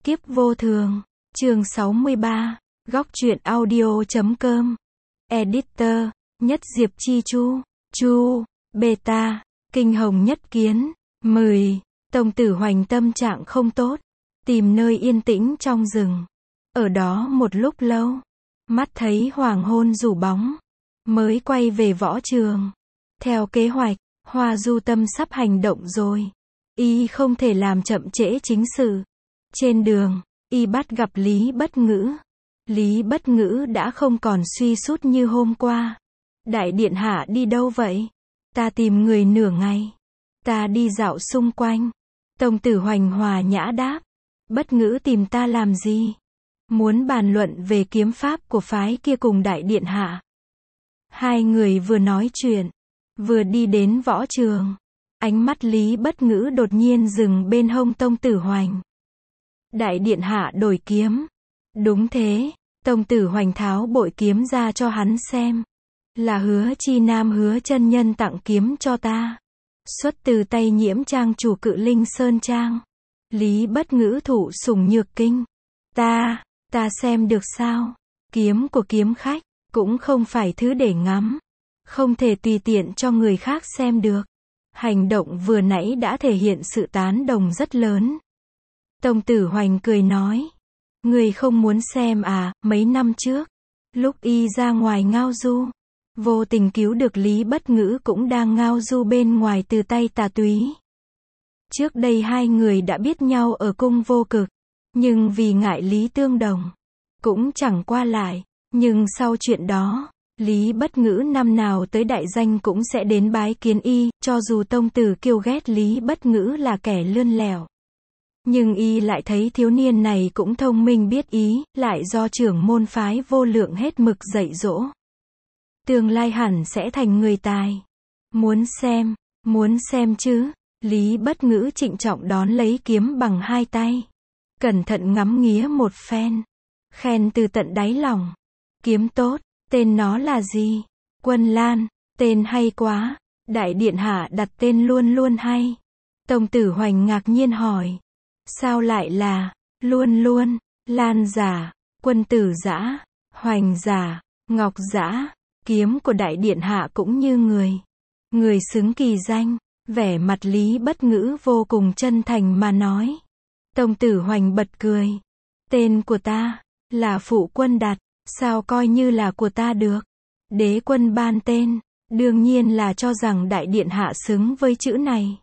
Kiếp vô thường, chương 63, góc truyện audio.com. Editor, Nhất Diệp Chi Chu, Beta, Kinh Hồng Nhất Kiến, 10. Tông Tử Hoành tâm trạng không tốt, tìm nơi yên tĩnh trong rừng. Ở đó một lúc lâu, mắt thấy hoàng hôn rủ bóng, mới quay về võ trường. Theo kế hoạch, Hoa Du Tâm sắp hành động rồi. Y không thể làm chậm trễ chính sự. Trên đường, y bắt gặp Lý Bất Ngữ. Lý Bất Ngữ đã không còn suy sút như hôm qua. Đại điện hạ đi đâu vậy? Ta tìm người nửa ngày. Ta đi dạo xung quanh. Tông Tử Hoành hòa nhã đáp. Bất Ngữ tìm ta làm gì? Muốn bàn luận về kiếm pháp của phái kia cùng đại điện hạ. Hai người vừa nói chuyện, vừa đi đến võ trường. Ánh mắt Lý Bất Ngữ đột nhiên dừng bên hông Tông Tử Hoành. Đại điện hạ đổi kiếm. Đúng thế, Tông Tử Hoành tháo bội kiếm ra cho hắn xem. Là Hứa Chi Nam Hứa chân nhân tặng kiếm cho ta. Xuất từ tay Nhiễm trang chủ Cự Linh Sơn Trang. Lý Bất Ngữ thụ sủng nhược kinh. Ta xem được sao? Kiếm của kiếm khách, cũng không phải thứ để ngắm. Không thể tùy tiện cho người khác xem được. Hành động vừa nãy đã thể hiện sự tán đồng rất lớn. Tông Tử Hoành cười nói. Người không muốn xem à, mấy năm trước, lúc y ra ngoài ngao du, vô tình cứu được Lý Bất Ngữ cũng đang ngao du bên ngoài từ tay Tà Túy. Trước đây hai người đã biết nhau ở cung Vô Cực, nhưng vì ngại Lý tương đồng, cũng chẳng qua lại. Nhưng sau chuyện đó, Lý Bất Ngữ năm nào tới đại danh cũng sẽ đến bái kiến y, cho dù Tông Tử Kiêu ghét Lý Bất Ngữ là kẻ lươn lẻo. Nhưng y lại thấy thiếu niên này cũng thông minh biết ý, lại do trưởng môn phái Vô Lượng hết mực dạy dỗ. Tương lai hẳn sẽ thành người tài. Muốn xem chứ? Lý Bất Ngữ trịnh trọng đón lấy kiếm bằng hai tay. Cẩn thận ngắm nghía một phen. Khen từ tận đáy lòng. Kiếm tốt, tên nó là gì? Quân Lan, tên hay quá. Đại điện hạ đặt tên luôn luôn hay. Tông Tử Hoành ngạc nhiên hỏi. Sao lại là, luôn, Lan giả, Quân Tử Giã, Hoành giả, Ngọc giả, kiếm của đại điện hạ cũng như người xứng kỳ danh. Vẻ mặt Lý Bất Ngữ vô cùng chân thành mà nói. Tông Tử Hoành bật cười. Tên của ta, là phụ quân đặt, sao coi như là của ta được. Đế quân ban tên, đương nhiên là cho rằng đại điện hạ xứng với chữ này.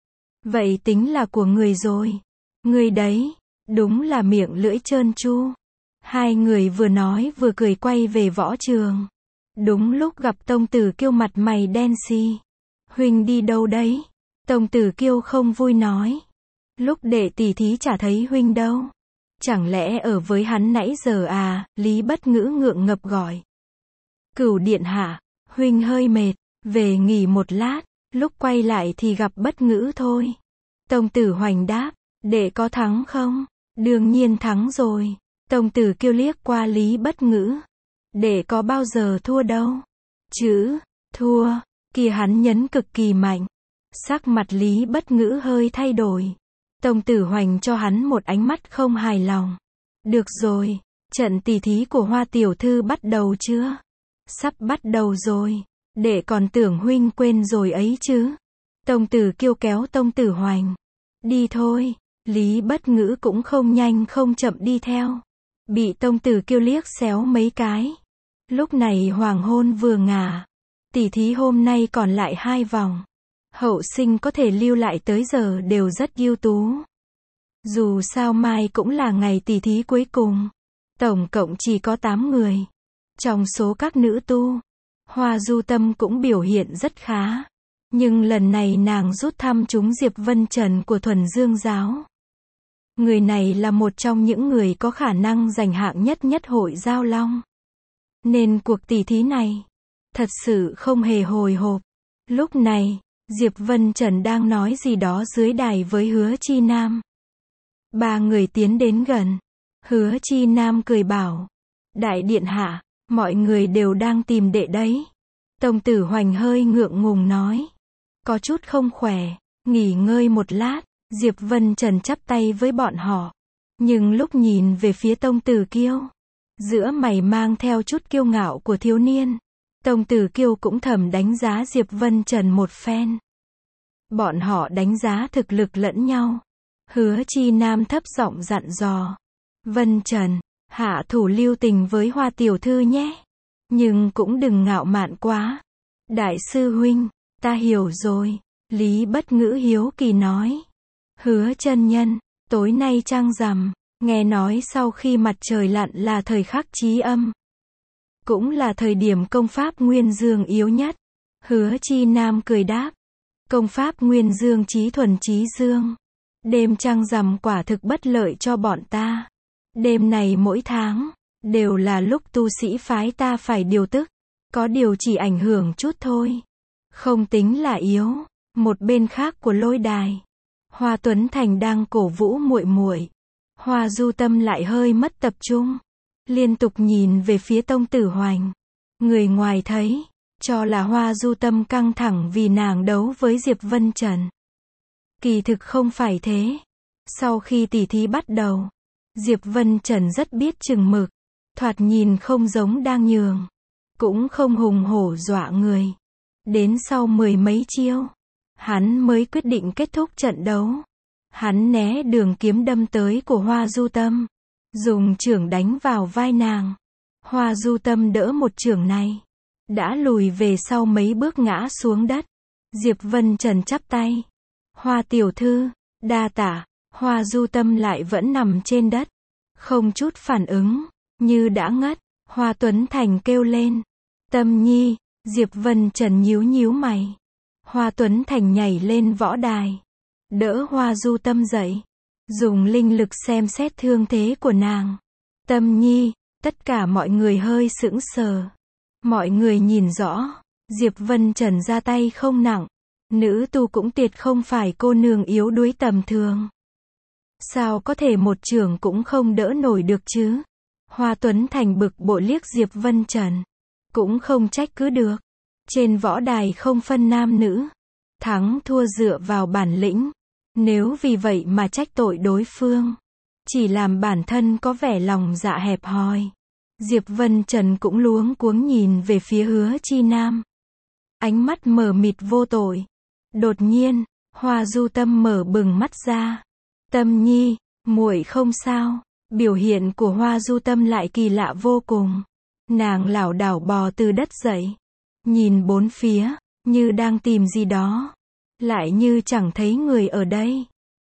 Vậy tính là của người rồi. Người đấy, đúng là miệng lưỡi trơn tru. Hai người vừa nói vừa cười quay về võ trường. Đúng lúc gặp Tông Tử Kiêu mặt mày đen xì. Huynh đi đâu đấy? Tông Tử Kiêu không vui nói. Lúc đệ tỷ thí chả thấy huynh đâu. Chẳng lẽ ở với hắn nãy giờ à? Lý Bất Ngữ ngượng ngập gọi. Cửu điện hạ, huynh hơi mệt, về nghỉ một lát, lúc quay lại thì gặp Bất Ngữ thôi. Tông Tử Hoành đáp. Đệ có thắng không? Đương nhiên thắng rồi. Tông Tử Kiêu liếc qua Lý Bất Ngữ. Đệ có bao giờ thua đâu. Chữ, thua, kia hắn nhấn cực kỳ mạnh. Sắc mặt Lý Bất Ngữ hơi thay đổi. Tông Tử Hoành cho hắn một ánh mắt không hài lòng. Được rồi, trận tỷ thí của Hoa tiểu thư bắt đầu chưa? Sắp bắt đầu rồi. Đệ còn tưởng huynh quên rồi ấy chứ. Tông Tử Kiêu kéo Tông Tử Hoành. Đi thôi. Lý Bất Ngữ cũng không nhanh không chậm đi theo. Bị Tông Tử Kiêu liếc xéo mấy cái. Lúc này hoàng hôn vừa ngả. Tỷ thí hôm nay còn lại 2 vòng. Hậu sinh có thể lưu lại tới giờ đều rất ưu tú. Dù sao mai cũng là ngày tỷ thí cuối cùng. Tổng cộng chỉ có 8 người. Trong số các nữ tu, Hoa Du Tâm cũng biểu hiện rất khá. Nhưng lần này nàng rút thăm trúng Diệp Vân Trần của Thuần Dương Giáo. Người này là một trong những người có khả năng giành hạng nhất hội Giao Long. Nên cuộc tỷ thí này, thật sự không hề hồi hộp. Lúc này, Diệp Vân Trần đang nói gì đó dưới đài với Hứa Chi Nam. 3 người tiến đến gần. Hứa Chi Nam cười bảo. Đại điện hạ, mọi người đều đang tìm đệ đấy. Tông Tử Hoành hơi ngượng ngùng nói. Có chút không khỏe, nghỉ ngơi một lát. Diệp Vân Trần chắp tay với bọn họ. Nhưng lúc nhìn về phía Tông Tử Kiêu, giữa mày mang theo chút kiêu ngạo của thiếu niên, Tông Tử Kiêu cũng thầm đánh giá Diệp Vân Trần một phen. Bọn họ đánh giá thực lực lẫn nhau. Hứa Chi Nam thấp giọng dặn dò. Vân Trần, hạ thủ lưu tình với Hoa tiểu thư nhé. Nhưng cũng đừng ngạo mạn quá. Đại sư huynh, ta hiểu rồi. Lý Bất Ngữ hiếu kỳ nói. Hứa chân nhân, tối nay trăng rằm, nghe nói sau khi mặt trời lặn là thời khắc chí âm. Cũng là thời điểm công pháp Nguyên Dương yếu nhất. Hứa Chi Nam cười đáp. Công pháp Nguyên Dương chí thuần chí dương. Đêm trăng rằm quả thực bất lợi cho bọn ta. Đêm này mỗi tháng, đều là lúc tu sĩ phái ta phải điều tức. Có điều chỉ ảnh hưởng chút thôi. Không tính là yếu. Một bên khác của lôi đài, Hoa Tuấn Thành đang cổ vũ muội muội. Hoa Du Tâm lại hơi mất tập trung, liên tục nhìn về phía Tông Tử Hoành. Người ngoài thấy, cho là Hoa Du Tâm căng thẳng vì nàng đấu với Diệp Vân Trần. Kỳ thực không phải thế. Sau khi tỉ thí bắt đầu, Diệp Vân Trần rất biết chừng mực, thoạt nhìn không giống đang nhường, cũng không hùng hổ dọa người. Đến sau mười mấy chiêu, hắn mới quyết định kết thúc trận đấu. Hắn né đường kiếm đâm tới của Hoa Du Tâm, dùng chưởng đánh vào vai nàng. Hoa Du Tâm đỡ một chưởng này, đã lùi về sau mấy bước ngã xuống đất. Diệp Vân Trần chắp tay. Hoa tiểu thư, đa tạ. Hoa Du Tâm lại vẫn nằm trên đất, không chút phản ứng, như đã ngất. Hoa Tuấn Thành kêu lên. Tâm nhi. Diệp Vân Trần nhíu nhíu mày. Hoa Tuấn Thành nhảy lên võ đài, đỡ Hoa Du Tâm dậy, dùng linh lực xem xét thương thế của nàng. Tâm nhi. Tất cả mọi người hơi sững sờ. Mọi người nhìn rõ, Diệp Vân Trần ra tay không nặng. Nữ tu cũng tuyệt không phải cô nương yếu đuối tầm thường. Sao có thể một chưởng cũng không đỡ nổi được chứ? Hoa Tuấn Thành bực bội liếc Diệp Vân Trần. Cũng không trách cứ được. Trên võ đài không phân nam nữ. Thắng thua dựa vào bản lĩnh. Nếu vì vậy mà trách tội đối phương, chỉ làm bản thân có vẻ lòng dạ hẹp hòi. Diệp Vân Trần cũng luống cuống nhìn về phía Hứa Chi Nam. Ánh mắt mờ mịt vô tội. Đột nhiên, Hoa Du Tâm mở bừng mắt ra. Tâm nhi, muội không sao. Biểu hiện của Hoa Du Tâm lại kỳ lạ vô cùng. Nàng lảo đảo bò từ đất dậy, nhìn bốn phía, như đang tìm gì đó, lại như chẳng thấy người ở đây.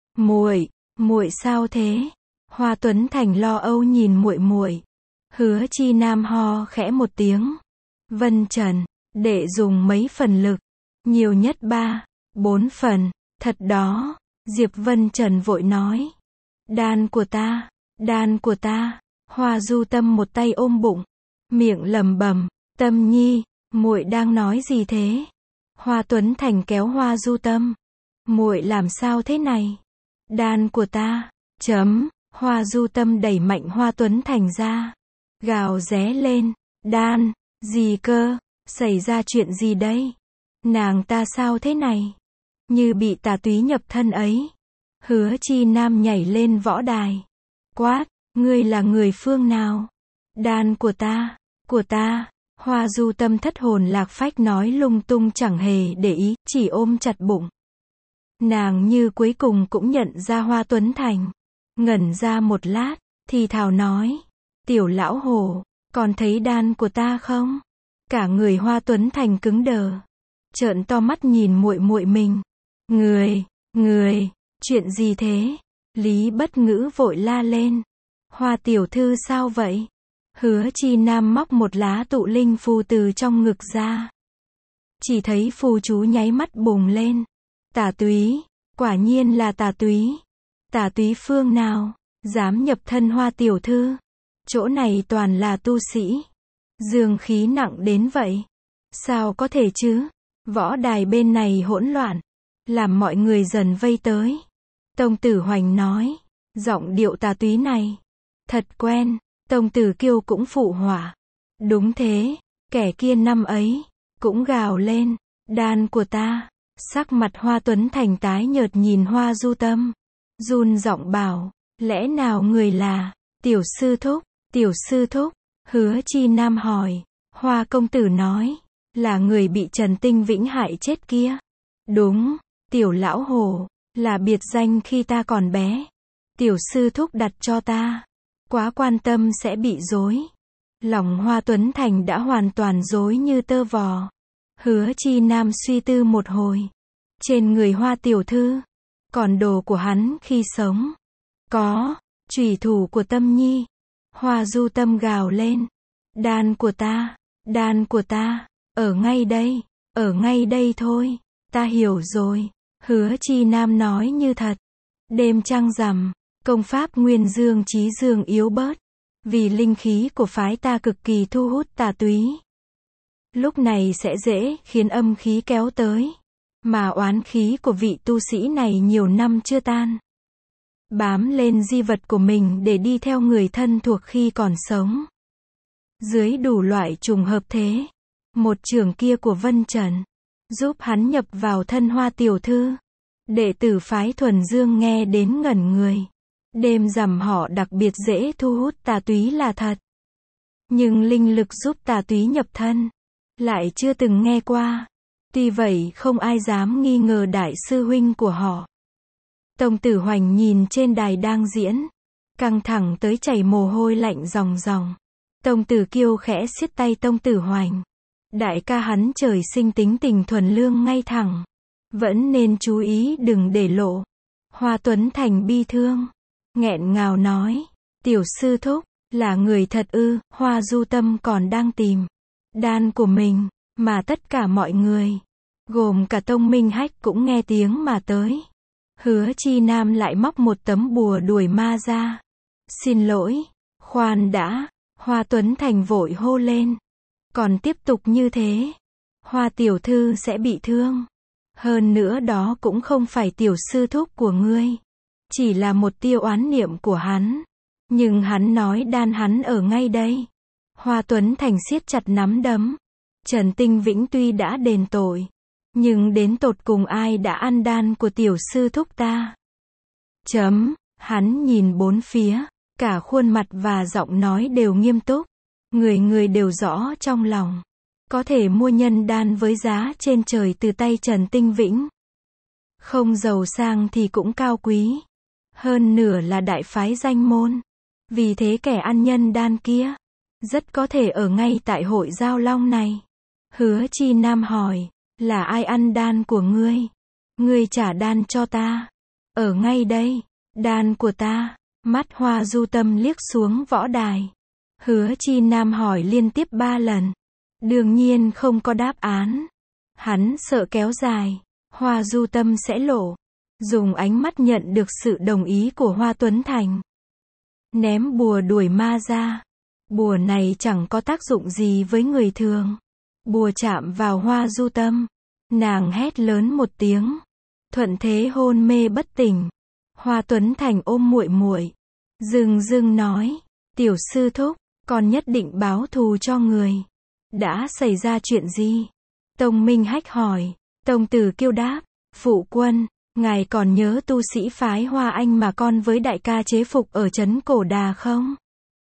Muội sao thế? Hoa Tuấn Thành lo âu nhìn muội muội. Hứa Chi Nam ho khẽ một tiếng. Vân Trần, đệ dùng mấy phần lực? Nhiều nhất 3, 4 phần. Thật đó. Diệp Vân Trần vội nói. Đan của ta, đan của ta. Hoa Du Tâm một tay ôm bụng, miệng lẩm bẩm. Tâm nhi, muội đang nói gì thế? Hoa Tuấn Thành kéo Hoa Du Tâm. Muội làm sao thế này? Đan của ta. Hoa Du Tâm đẩy mạnh Hoa Tuấn Thành ra, gào ré lên. Đan, gì cơ? Xảy ra chuyện gì đây? Nàng ta sao thế này? Như bị tà túy nhập thân ấy. Hứa Chi Nam nhảy lên võ đài, quát, ngươi là người phương nào? Đan của ta, của ta. Hoa Du Tâm thất hồn lạc phách nói lung tung chẳng hề để ý, chỉ ôm chặt bụng. Nàng như cuối cùng cũng nhận ra Hoa Tuấn Thành. Ngẩn ra một lát, thì thào nói. Tiểu lão hồ, còn thấy đan của ta không? Cả người Hoa Tuấn Thành cứng đờ, trợn to mắt nhìn muội muội mình. Người, chuyện gì thế? Lý Bất Ngữ vội la lên. Hoa tiểu thư sao vậy? Hứa Chi Nam móc một lá tụ linh phù từ trong ngực ra. Chỉ thấy phù chú nháy mắt bùng lên. Tà túy, quả nhiên là tà túy. Tà túy phương nào, dám nhập thân Hoa tiểu thư? Chỗ này toàn là tu sĩ. Dương khí nặng đến vậy. Sao có thể chứ? Võ đài bên này hỗn loạn, làm mọi người dần vây tới. Tông Tử Hoành nói, giọng điệu tà túy này thật quen. Tông Tử Kiêu cũng phụ họa. Đúng thế, kẻ kia năm ấy cũng gào lên, đan của ta. Sắc mặt Hoa Tuấn Thành tái nhợt nhìn Hoa Du Tâm, run giọng bảo, Lẽ nào người là Tiểu sư thúc? Tiểu sư thúc? Hứa Chi Nam hỏi. Hoa công tử nói, là người bị Trần Tinh Vĩnh hại chết kia. Đúng, Tiểu lão hồ, là biệt danh khi ta còn bé. Tiểu sư thúc đặt cho ta. Quá quan tâm sẽ bị rối. Lòng Hoa Tuấn Thành đã hoàn toàn rối như tơ vò. Hứa Chi Nam suy tư một hồi. Trên người Hoa tiểu thư, còn đồ của hắn khi sống. Có, chủy thủ của Tâm Nhi. Hoa Du Tâm gào lên. Đan của ta, ở ngay đây thôi. Ta hiểu rồi. Hứa Chi Nam nói như thật. Đêm trăng rằm, công pháp Nguyên Dương Chí Dương yếu bớt. Vì linh khí của phái ta cực kỳ thu hút tà túy. Lúc này sẽ dễ khiến âm khí kéo tới. Mà oán khí của vị tu sĩ này nhiều năm chưa tan. Bám lên di vật của mình để đi theo người thân thuộc khi còn sống. Dưới đủ loại trùng hợp thế. Một trưởng kia của Vân Trần. Giúp hắn nhập vào thân Hoa tiểu thư. Đệ tử phái Thuần Dương nghe đến ngẩn người. Đêm rằm họ đặc biệt dễ thu hút tà túy là thật. Nhưng linh lực giúp tà túy nhập thân. Lại chưa từng nghe qua. Tuy vậy không ai dám nghi ngờ đại sư huynh của họ. Tông Tử Hoành nhìn trên đài đang diễn. Căng thẳng tới chảy mồ hôi lạnh ròng ròng. Tông Tử Kiêu khẽ siết tay Tông Tử Hoành. Đại ca hắn trời sinh tính tình thuần lương ngay thẳng. Vẫn nên chú ý đừng để lộ. Hoa Tuấn Thành bi thương. Nghẹn ngào nói. Tiểu sư thúc, là người thật ư? Hoa Du Tâm còn đang tìm đan của mình. Mà tất cả mọi người, gồm cả Tông Minh Hách cũng nghe tiếng mà tới. Hứa Chi Nam lại móc một tấm bùa đuổi ma ra. Xin lỗi, khoan đã. Hoa Tuấn Thành vội hô lên. Còn tiếp tục như thế, Hoa tiểu thư sẽ bị thương. Hơn nữa đó cũng không phải tiểu sư thúc của ngươi. Chỉ là một tia oán niệm của hắn. Nhưng hắn nói đan hắn ở ngay đây. Hoa Tuấn Thành siết chặt nắm đấm. Trần Tinh Vĩnh tuy đã đền tội. Nhưng đến tột cùng ai đã ăn đan của tiểu sư thúc ta? Hắn nhìn bốn phía. Cả khuôn mặt và giọng nói đều nghiêm túc. Người người đều rõ trong lòng. Có thể mua nhân đan với giá trên trời từ tay Trần Tinh Vĩnh. Không giàu sang thì cũng cao quý. Hơn nửa là đại phái danh môn. Vì thế kẻ ăn nhân đan kia rất có thể ở ngay tại hội Giao Long này. Hứa Chi Nam hỏi. Là ai ăn đan của ngươi? Ngươi trả đan cho ta. Ở ngay đây. Đan của ta. Mắt Hoa Du Tâm liếc xuống võ đài. Hứa Chi Nam hỏi liên tiếp 3 lần. Đương nhiên không có đáp án. Hắn sợ kéo dài. Hoa Du Tâm sẽ lộ. Dùng ánh mắt nhận được sự đồng ý của Hoa Tuấn Thành. Ném bùa đuổi ma ra. Bùa này chẳng có tác dụng gì với người thường. Bùa chạm vào Hoa Du Tâm. Nàng hét lớn một tiếng. Thuận thế hôn mê bất tỉnh. Hoa Tuấn Thành ôm muội muội. Dưng nói. Tiểu sư thúc, con nhất định báo thù cho người. Đã xảy ra chuyện gì? Tông Minh Hách hỏi. Tông Tử Kiêu đáp. Phụ quân, ngài còn nhớ tu sĩ phái Hoa Anh mà con với đại ca chế phục ở trấn Cổ Đà không?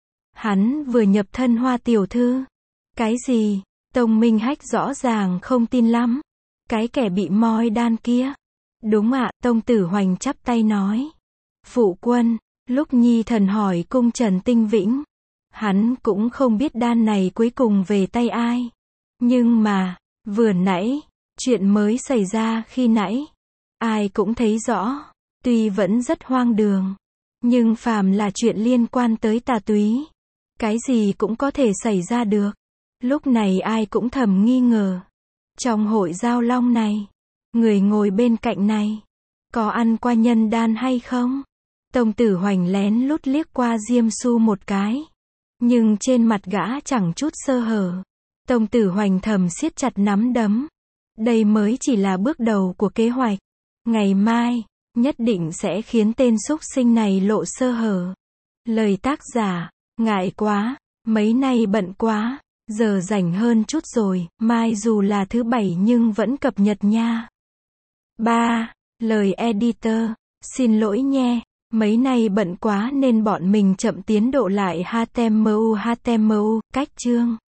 Hắn vừa nhập thân Hoa tiểu thư. Cái gì? Tông Minh Hách rõ ràng không tin lắm. Cái kẻ bị moi đan kia. Đúng ạ, Tông Tử Hoành chắp tay nói. Phụ quân, lúc Nhi thần hỏi cung Trần Tinh Vĩnh. Hắn cũng không biết đan này cuối cùng về tay ai. Nhưng mà, vừa nãy, chuyện mới xảy ra khi nãy. Ai cũng thấy rõ. Tuy vẫn rất hoang đường. Nhưng phàm là chuyện liên quan tới tà túy. Cái gì cũng có thể xảy ra được. Lúc này ai cũng thầm nghi ngờ. Trong hội Giao Long này, người ngồi bên cạnh này, có ăn qua nhân đan hay không? Tông Tử Hoành lén lút liếc qua Diêm Su một cái. Nhưng trên mặt gã chẳng chút sơ hở. Tông Tử Hoành thầm siết chặt nắm đấm. Đây mới chỉ là bước đầu của kế hoạch. Ngày mai, nhất định sẽ khiến tên súc sinh này lộ sơ hở. Lời tác giả, ngại quá, mấy nay bận quá. Giờ rảnh hơn chút rồi, mai dù là thứ bảy nhưng vẫn cập nhật nha. 3. Lời editor, xin lỗi nhé. Mấy nay bận quá nên bọn mình chậm tiến độ lại HTML, cách chương.